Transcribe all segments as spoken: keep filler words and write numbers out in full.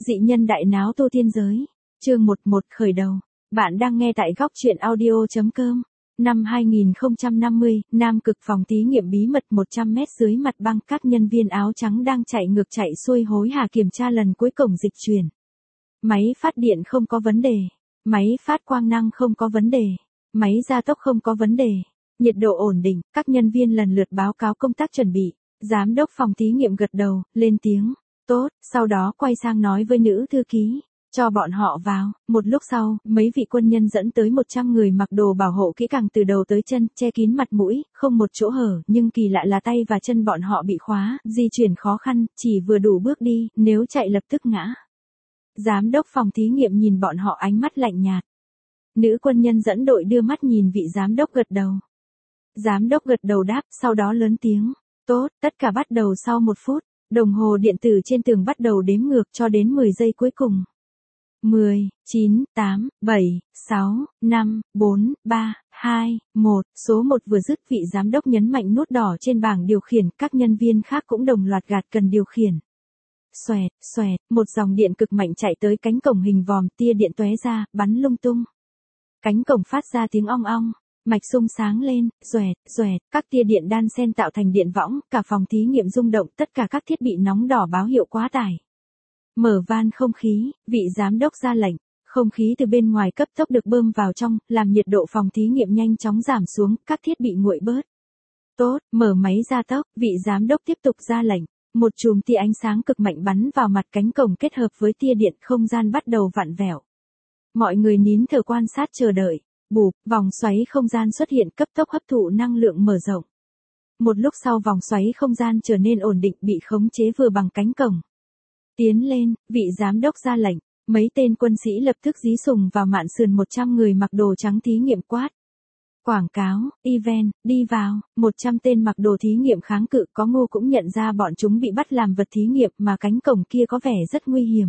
Dị nhân đại náo tu tiên giới. Chương một một khởi đầu. Bạn đang nghe tại góc truyện audio.com. Năm hai nghìn không trăm năm mươi, Nam Cực phòng thí nghiệm bí mật một trăm mét dưới mặt băng, các nhân viên áo trắng đang chạy ngược chạy xuôi hối hả kiểm tra lần cuối cổng dịch chuyển. Máy phát điện không có vấn đề. Máy phát quang năng không có vấn đề. Máy gia tốc không có vấn đề. Nhiệt độ ổn định, các nhân viên lần lượt báo cáo công tác chuẩn bị. Giám đốc phòng thí nghiệm gật đầu, lên tiếng. Tốt, sau đó quay sang nói với nữ thư ký. Cho bọn họ vào. Một lúc sau, mấy vị quân nhân dẫn tới một trăm người mặc đồ bảo hộ kỹ càng từ đầu tới chân, che kín mặt mũi, không một chỗ hở, nhưng kỳ lạ là tay và chân bọn họ bị khóa, di chuyển khó khăn, chỉ vừa đủ bước đi, nếu chạy lập tức ngã. Giám đốc phòng thí nghiệm nhìn bọn họ ánh mắt lạnh nhạt. Nữ quân nhân dẫn đội đưa mắt nhìn vị giám đốc gật đầu. Giám đốc gật đầu đáp, sau đó lớn tiếng. Tốt, tất cả bắt đầu sau một phút. Đồng hồ điện tử trên tường bắt đầu đếm ngược cho đến mười giây cuối cùng. mười, chín, tám, bảy, sáu, năm, bốn, ba, hai, một. Số một vừa dứt, vị giám đốc nhấn mạnh nút đỏ trên bảng điều khiển, các nhân viên khác cũng đồng loạt gạt cần điều khiển. Xoẹt, xoẹt, một dòng điện cực mạnh chạy tới cánh cổng hình vòm, tia điện tóe ra, bắn lung tung. Cánh cổng phát ra tiếng ong ong. Mạch sung sáng lên, xoẹt, xoẹt, các tia điện đan xen tạo thành điện võng, cả phòng thí nghiệm rung động, tất cả các thiết bị nóng đỏ báo hiệu quá tải. Mở van không khí, vị giám đốc ra lệnh, không khí từ bên ngoài cấp tốc được bơm vào trong, làm nhiệt độ phòng thí nghiệm nhanh chóng giảm xuống, các thiết bị nguội bớt. Tốt, mở máy gia tốc, vị giám đốc tiếp tục ra lệnh, một chùm tia ánh sáng cực mạnh bắn vào mặt cánh cổng kết hợp với tia điện, không gian bắt đầu vặn vẹo. Mọi người nín thở quan sát chờ đợi. Bụp, vòng xoáy không gian xuất hiện, cấp tốc hấp thụ năng lượng mở rộng. Một lúc sau vòng xoáy không gian trở nên ổn định, bị khống chế vừa bằng cánh cổng. Tiến lên, vị giám đốc ra lệnh, mấy tên quân sĩ lập tức dí sùng vào mạn sườn một trăm người mặc đồ trắng thí nghiệm quát. Quảng cáo, event, đi vào, một trăm tên mặc đồ thí nghiệm kháng cự, có ngu cũng nhận ra bọn chúng bị bắt làm vật thí nghiệm mà cánh cổng kia có vẻ rất nguy hiểm.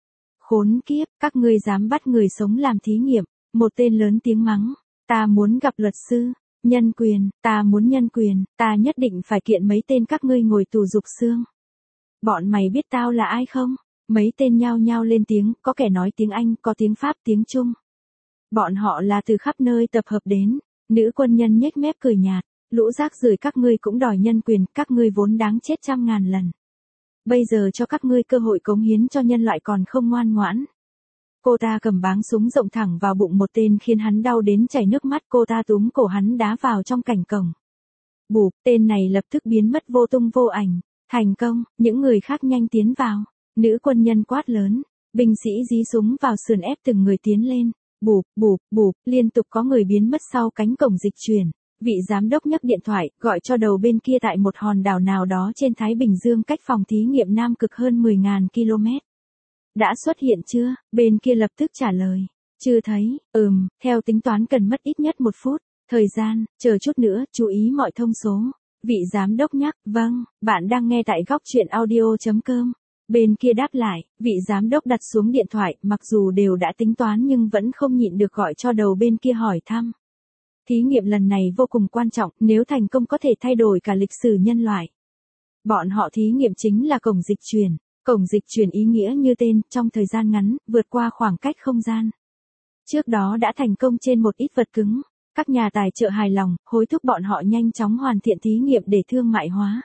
Khốn kiếp, các ngươi dám bắt người sống làm thí nghiệm. Một tên lớn tiếng mắng, ta muốn gặp luật sư, nhân quyền, ta muốn nhân quyền, ta nhất định phải kiện mấy tên các ngươi ngồi tù rục xương. Bọn mày biết tao là ai không? Mấy tên nhao nhao lên tiếng, có kẻ nói tiếng Anh, có tiếng Pháp, tiếng Trung. Bọn họ là từ khắp nơi tập hợp đến, nữ quân nhân nhếch mép cười nhạt, lũ rác rưởi các ngươi cũng đòi nhân quyền, các ngươi vốn đáng chết trăm ngàn lần. Bây giờ cho các ngươi cơ hội cống hiến cho nhân loại còn không ngoan ngoãn. Cô ta cầm báng súng rộng thẳng vào bụng một tên khiến hắn đau đến chảy nước mắt, cô ta túm cổ hắn đá vào trong cảnh cổng. Bụp, tên này lập tức biến mất vô tung vô ảnh. Thành công, những người khác nhanh tiến vào. Nữ quân nhân quát lớn, binh sĩ dí súng vào sườn ép từng người tiến lên. Bụp, bụp, bụp, liên tục có người biến mất sau cánh cổng dịch chuyển. Vị giám đốc nhấc điện thoại, gọi cho đầu bên kia tại một hòn đảo nào đó trên Thái Bình Dương cách phòng thí nghiệm Nam Cực hơn mười nghìn ki lô mét. Đã xuất hiện chưa? Bên kia lập tức trả lời. Chưa thấy, ừm, theo tính toán cần mất ít nhất một phút. Thời gian, chờ chút nữa, chú ý mọi thông số. Vị giám đốc nhắc, vâng, bạn đang nghe tại góc truyện audio.com. Bên kia đáp lại, vị giám đốc đặt xuống điện thoại, mặc dù đều đã tính toán nhưng vẫn không nhịn được gọi cho đầu bên kia hỏi thăm. Thí nghiệm lần này vô cùng quan trọng, nếu thành công có thể thay đổi cả lịch sử nhân loại. Bọn họ thí nghiệm chính là cổng dịch chuyển. Cổng dịch chuyển ý nghĩa như tên, trong thời gian ngắn, vượt qua khoảng cách không gian. Trước đó đã thành công trên một ít vật cứng. Các nhà tài trợ hài lòng, hối thúc bọn họ nhanh chóng hoàn thiện thí nghiệm để thương mại hóa.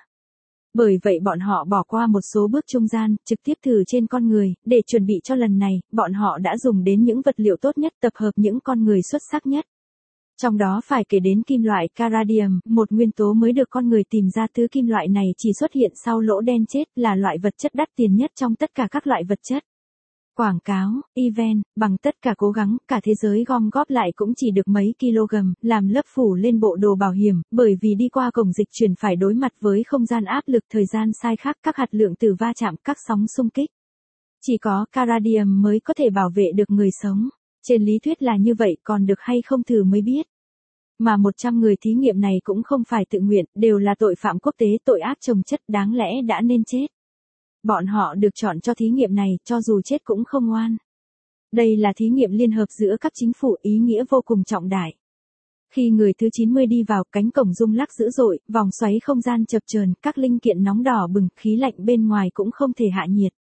Bởi vậy bọn họ bỏ qua một số bước trung gian, trực tiếp thử trên con người, để chuẩn bị cho lần này, bọn họ đã dùng đến những vật liệu tốt nhất, tập hợp những con người xuất sắc nhất. Trong đó phải kể đến kim loại Caradium, một nguyên tố mới được con người tìm ra. Thứ kim loại này chỉ xuất hiện sau lỗ đen chết, là loại vật chất đắt tiền nhất trong tất cả các loại vật chất. Quảng cáo, event, bằng tất cả cố gắng, cả thế giới gom góp lại cũng chỉ được mấy kg, làm lấp phủ lên bộ đồ bảo hiểm, bởi vì đi qua cổng dịch chuyển phải đối mặt với không gian áp lực, thời gian sai khác, các hạt lượng tử va chạm, các sóng xung kích. Chỉ có Caradium mới có thể bảo vệ được người sống. Trên lý thuyết là như vậy, còn được hay không thử mới biết. Mà một trăm người thí nghiệm này cũng không phải tự nguyện, đều là tội phạm quốc tế, tội ác chồng chất, đáng lẽ đã nên chết. Bọn họ được chọn cho thí nghiệm này, cho dù chết cũng không oan. Đây là thí nghiệm liên hợp giữa các chính phủ, ý nghĩa vô cùng trọng đại. Khi người thứ chín mươi đi vào, cánh cổng rung lắc dữ dội, vòng xoáy không gian chập chờn, các linh kiện nóng đỏ bừng, khí lạnh bên ngoài cũng không thể hạ nhiệt.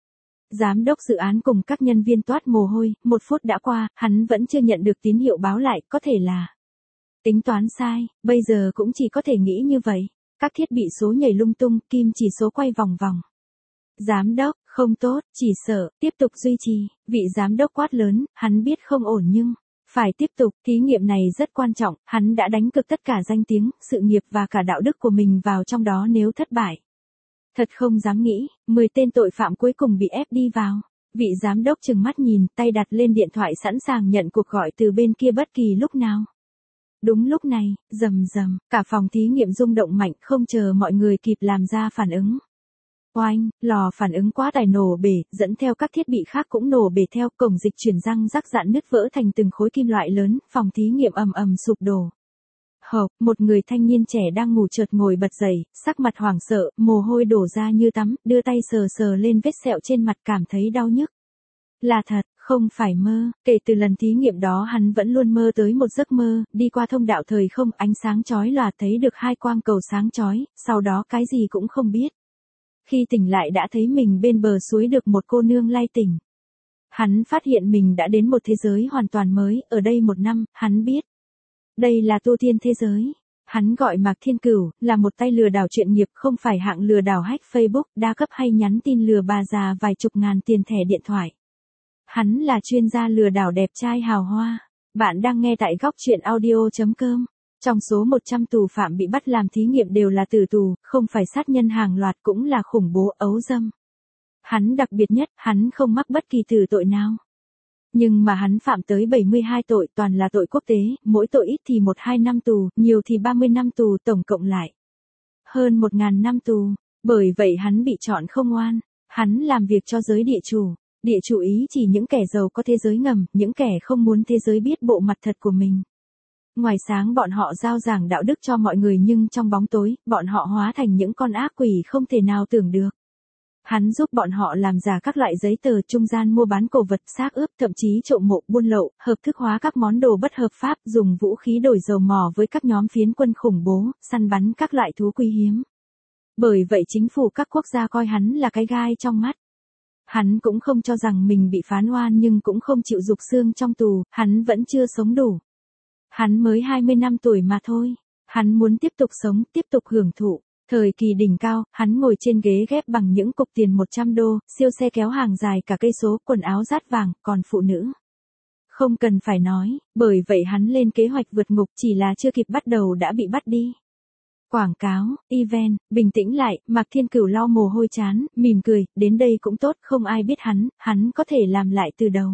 Giám đốc dự án cùng các nhân viên toát mồ hôi, một phút đã qua, hắn vẫn chưa nhận được tín hiệu báo lại, có thể là tính toán sai, bây giờ cũng chỉ có thể nghĩ như vậy. Các thiết bị số nhảy lung tung, kim chỉ số quay vòng vòng. Giám đốc, không tốt, chỉ sợ, tiếp tục duy trì, vị giám đốc quát lớn, hắn biết không ổn nhưng, phải tiếp tục, thí nghiệm này rất quan trọng, hắn đã đánh cược tất cả danh tiếng, sự nghiệp và cả đạo đức của mình vào trong đó nếu thất bại. Thật không dám nghĩ, mười tên tội phạm cuối cùng bị ép đi vào. Vị giám đốc trừng mắt nhìn, tay đặt lên điện thoại sẵn sàng nhận cuộc gọi từ bên kia bất kỳ lúc nào. Đúng lúc này, rầm rầm, cả phòng thí nghiệm rung động mạnh không chờ mọi người kịp làm ra phản ứng. Oanh, lò phản ứng quá tải nổ bể, dẫn theo các thiết bị khác cũng nổ bể theo, cổng dịch chuyển răng rắc rạn nứt vỡ thành từng khối kim loại lớn, phòng thí nghiệm ầm ầm sụp đổ. Hộp, một người thanh niên trẻ đang ngủ chợt ngồi bật dậy, sắc mặt hoảng sợ, mồ hôi đổ ra như tắm, đưa tay sờ sờ lên vết sẹo trên mặt cảm thấy đau nhức. Là thật, không phải mơ, kể từ lần thí nghiệm đó hắn vẫn luôn mơ tới một giấc mơ, đi qua thông đạo thời không, ánh sáng chói lòa thấy được hai quang cầu sáng chói, sau đó cái gì cũng không biết. Khi tỉnh lại đã thấy mình bên bờ suối được một cô nương lay tỉnh. Hắn phát hiện mình đã đến một thế giới hoàn toàn mới, ở đây một năm, hắn biết. Đây là tu tiên thế giới. Hắn gọi Mạc Thiên Cửu, là một tay lừa đảo chuyên nghiệp, không phải hạng lừa đảo hack Facebook, đa cấp hay nhắn tin lừa bà già vài chục ngàn tiền thẻ điện thoại. Hắn là chuyên gia lừa đảo đẹp trai hào hoa. Bạn đang nghe tại góc truyện audio chấm com. Trong số một trăm tù phạm bị bắt làm thí nghiệm đều là tử tù, không phải sát nhân hàng loạt cũng là khủng bố ấu dâm. Hắn đặc biệt nhất, hắn không mắc bất kỳ tử tội nào. Nhưng mà hắn phạm tới bảy mươi hai tội, toàn là tội quốc tế, mỗi tội ít thì một hai năm tù, nhiều thì ba mươi năm tù, tổng cộng lại hơn một ngàn năm tù. Bởi vậy hắn bị chọn không oan. Hắn làm việc cho giới địa chủ. Địa chủ ý chỉ những kẻ giàu có thế giới ngầm, những kẻ không muốn thế giới biết bộ mặt thật của mình. Ngoài sáng bọn họ giao giảng đạo đức cho mọi người nhưng trong bóng tối, bọn họ hóa thành những con ác quỷ không thể nào tưởng được. Hắn giúp bọn họ làm giả các loại giấy tờ, trung gian mua bán cổ vật, xác ướp, thậm chí trộm mộ, buôn lậu, hợp thức hóa các món đồ bất hợp pháp, dùng vũ khí đổi dầu mỏ với các nhóm phiến quân khủng bố, săn bắn các loại thú quý hiếm. Bởi vậy chính phủ các quốc gia coi hắn là cái gai trong mắt. Hắn cũng không cho rằng mình bị phán oan nhưng cũng không chịu rục xương trong tù, hắn vẫn chưa sống đủ. Hắn mới hai mươi năm tuổi mà thôi. Hắn muốn tiếp tục sống, tiếp tục hưởng thụ. Thời kỳ đỉnh cao, hắn ngồi trên ghế ghép bằng những cục tiền một trăm đô, siêu xe kéo hàng dài cả cây số, quần áo rát vàng, còn phụ nữ. Không cần phải nói, bởi vậy hắn lên kế hoạch vượt ngục chỉ là chưa kịp bắt đầu đã bị bắt đi. Quảng cáo, event, bình tĩnh lại, Mạc Thiên Cửu lau mồ hôi chán, mỉm cười, đến đây cũng tốt, không ai biết hắn, hắn có thể làm lại từ đầu.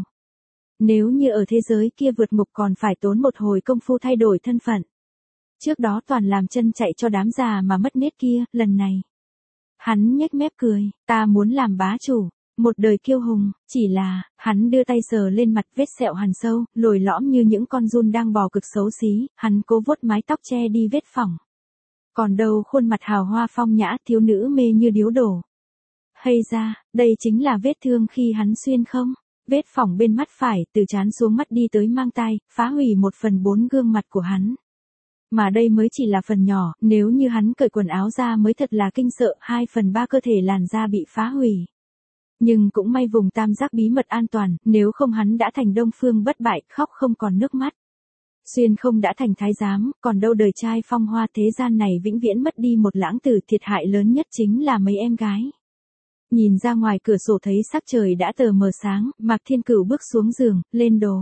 Nếu như ở thế giới kia vượt ngục còn phải tốn một hồi công phu thay đổi thân phận. Trước đó toàn làm chân chạy cho đám già mà mất nết kia, lần này. Hắn nhếch mép cười, ta muốn làm bá chủ, một đời kiêu hùng, chỉ là, hắn đưa tay sờ lên mặt vết sẹo hằn sâu, lồi lõm như những con giun đang bò cực xấu xí, hắn cố vuốt mái tóc che đi vết phỏng. Còn đâu khuôn mặt hào hoa phong nhã, thiếu nữ mê như điếu đổ. Hay ra, đây chính là vết thương khi hắn xuyên không? Vết phỏng bên mắt phải, từ trán xuống mắt đi tới mang tai, phá hủy một phần bốn gương mặt của hắn. Mà đây mới chỉ là phần nhỏ, nếu như hắn cởi quần áo ra mới thật là kinh sợ, hai phần ba cơ thể làn da bị phá hủy. Nhưng cũng may vùng tam giác bí mật an toàn, nếu không hắn đã thành Đông Phương bất bại, khóc không còn nước mắt. Xuyên không đã thành thái giám, còn đâu đời trai phong hoa thế gian này vĩnh viễn mất đi một lãng tử, thiệt hại lớn nhất chính là mấy em gái. Nhìn ra ngoài cửa sổ thấy sắc trời đã tờ mờ sáng, Mạc Thiên Cửu bước xuống giường, lên đồ.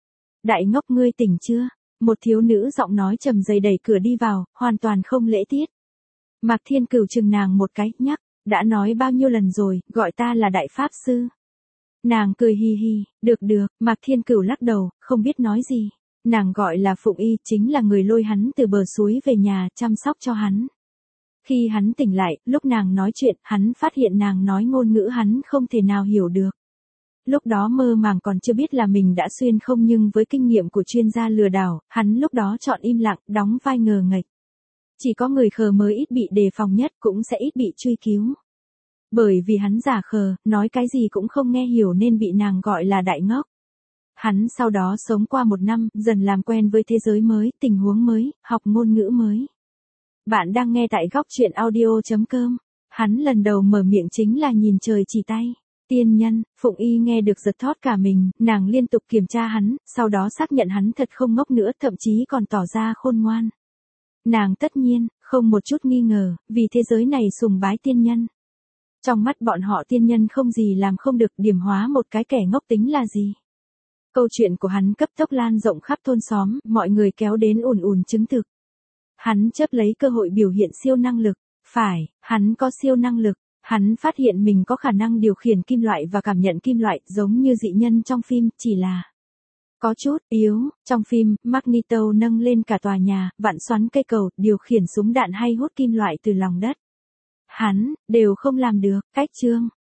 Đại ngốc ngươi tỉnh chưa? Một thiếu nữ giọng nói trầm dày đẩy cửa đi vào, hoàn toàn không lễ tiết. Mạc Thiên Cửu chừng nàng một cái, nhắc, đã nói bao nhiêu lần rồi, gọi ta là đại pháp sư. Nàng cười hi hi, được được, Mạc Thiên Cửu lắc đầu, không biết nói gì. Nàng gọi là Phụng Y, chính là người lôi hắn từ bờ suối về nhà, chăm sóc cho hắn. Khi hắn tỉnh lại, lúc nàng nói chuyện, hắn phát hiện nàng nói ngôn ngữ hắn không thể nào hiểu được. Lúc đó mơ màng còn chưa biết là mình đã xuyên không, nhưng với kinh nghiệm của chuyên gia lừa đảo, hắn lúc đó chọn im lặng, đóng vai ngờ nghệch. Chỉ có người khờ mới ít bị đề phòng nhất, cũng sẽ ít bị truy cứu. Bởi vì hắn giả khờ, nói cái gì cũng không nghe hiểu nên bị nàng gọi là đại ngốc. Hắn sau đó sống qua một năm, dần làm quen với thế giới mới, tình huống mới, học ngôn ngữ mới. Bạn đang nghe tại góc truyện audio chấm com. Hắn lần đầu mở miệng chính là nhìn trời chỉ tay. Tiên nhân, Phụng Y nghe được giật thót cả mình, nàng liên tục kiểm tra hắn, sau đó xác nhận hắn thật không ngốc nữa, thậm chí còn tỏ ra khôn ngoan. Nàng tất nhiên, không một chút nghi ngờ, vì thế giới này sùng bái tiên nhân. Trong mắt bọn họ tiên nhân không gì làm không được, điểm hóa một cái kẻ ngốc tính là gì. Câu chuyện của hắn cấp tốc lan rộng khắp thôn xóm, mọi người kéo đến ùn ùn chứng thực. Hắn chớp lấy cơ hội biểu hiện siêu năng lực. Phải, hắn có siêu năng lực. Hắn phát hiện mình có khả năng điều khiển kim loại và cảm nhận kim loại, giống như dị nhân trong phim, chỉ là có chút yếu. Trong phim, Magneto nâng lên cả tòa nhà, vặn xoắn cây cầu, điều khiển súng đạn hay hút kim loại từ lòng đất. Hắn đều không làm được. Cách chương